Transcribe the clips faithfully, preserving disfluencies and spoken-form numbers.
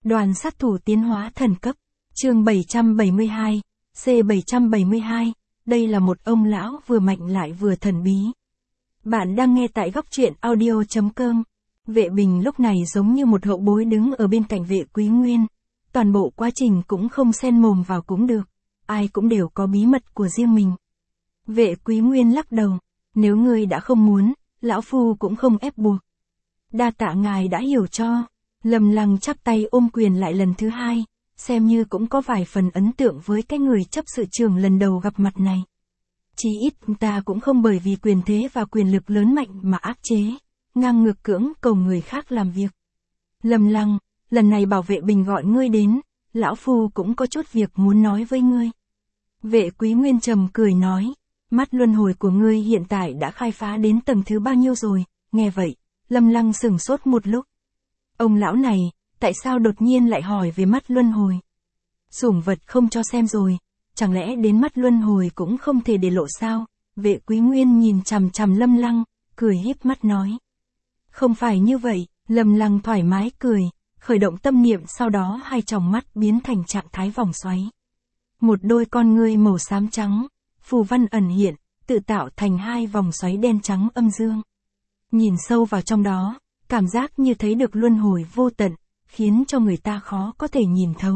Đoàn sát thủ tiến hóa thần cấp, chương bảy trăm bảy mươi hai, C bảy trăm bảy mươi hai, đây là một ông lão vừa mạnh lại vừa thần bí. Bạn đang nghe tại góc truyện audio chấm com. Vệ Bình lúc này giống như một hậu bối đứng ở bên cạnh Vệ Quý Nguyên. Toàn bộ quá trình cũng không xen mồm vào cũng được, ai cũng đều có bí mật của riêng mình. Vệ Quý Nguyên lắc đầu, nếu ngươi đã không muốn, lão phu cũng không ép buộc. Đa tạ ngài đã hiểu cho. Lâm Lăng chắp tay ôm quyền lại lần thứ hai, xem như cũng có vài phần ấn tượng với cái người chấp sự trưởng lần đầu gặp mặt này. Chỉ ít ta cũng không bởi vì quyền thế và quyền lực lớn mạnh mà áp chế, ngang ngược cưỡng cầu người khác làm việc. Lâm Lăng, lần này Bảo Vệ Bình gọi ngươi đến, lão phu cũng có chút việc muốn nói với ngươi. Vệ Quý Nguyên trầm cười nói, mắt luân hồi của ngươi hiện tại đã khai phá đến tầng thứ bao nhiêu rồi? Nghe vậy, Lâm Lăng sửng sốt một lúc. Ông lão này, tại sao đột nhiên lại hỏi về mắt luân hồi? Sủng vật không cho xem rồi, chẳng lẽ đến mắt luân hồi cũng không thể để lộ sao? Vệ Quý Nguyên nhìn chằm chằm Lâm Lăng, cười híp mắt nói. Không phải như vậy, Lâm Lăng thoải mái cười, khởi động tâm niệm, sau đó hai tròng mắt biến thành trạng thái vòng xoáy. Một đôi con ngươi màu xám trắng, phù văn ẩn hiện, tự tạo thành hai vòng xoáy đen trắng âm dương. Nhìn sâu vào trong đó, cảm giác như thấy được luân hồi vô tận, khiến cho người ta khó có thể nhìn thấu.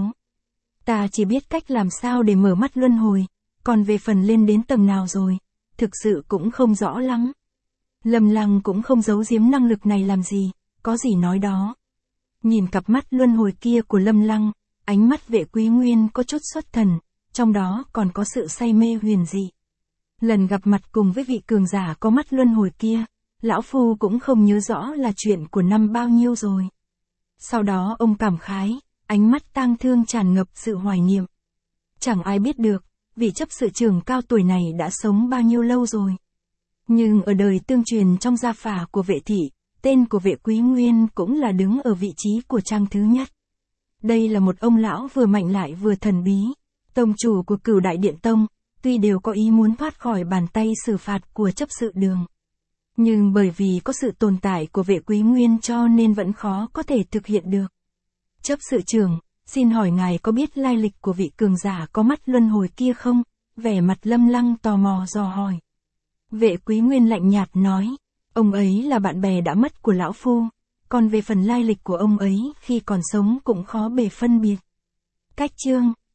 Ta chỉ biết cách làm sao để mở mắt luân hồi, còn về phần lên đến tầng nào rồi, thực sự cũng không rõ lắm. Lâm Lăng cũng không giấu giếm năng lực này làm gì, có gì nói đó. Nhìn cặp mắt luân hồi kia của Lâm Lăng, ánh mắt Vệ Quý Nguyên có chút xuất thần, trong đó còn có sự say mê huyền dị. Lần gặp mặt cùng với vị cường giả có mắt luân hồi kia, lão phu cũng không nhớ rõ là chuyện của năm bao nhiêu rồi. Sau đó ông cảm khái, ánh mắt tang thương tràn ngập sự hoài niệm. Chẳng ai biết được, vị chấp sự trưởng cao tuổi này đã sống bao nhiêu lâu rồi. Nhưng ở đời tương truyền trong gia phả của Vệ thị, tên của Vệ Quý Nguyên cũng là đứng ở vị trí của trang thứ nhất. Đây là một ông lão vừa mạnh lại vừa thần bí, tông chủ của Cửu Đại Điện Tông, tuy đều có ý muốn thoát khỏi bàn tay xử phạt của chấp sự đường. Nhưng bởi vì có sự tồn tại của Vệ Quý Nguyên cho nên vẫn khó có thể thực hiện được. Chấp sự trưởng, xin hỏi ngài có biết lai lịch của vị cường giả có mắt luân hồi kia không? Vẻ mặt Lâm Lăng tò mò dò hỏi. Vệ Quý Nguyên lạnh nhạt nói, ông ấy là bạn bè đã mất của lão phu, còn về phần lai lịch của ông ấy khi còn sống cũng khó bề phân biệt. Cách chương,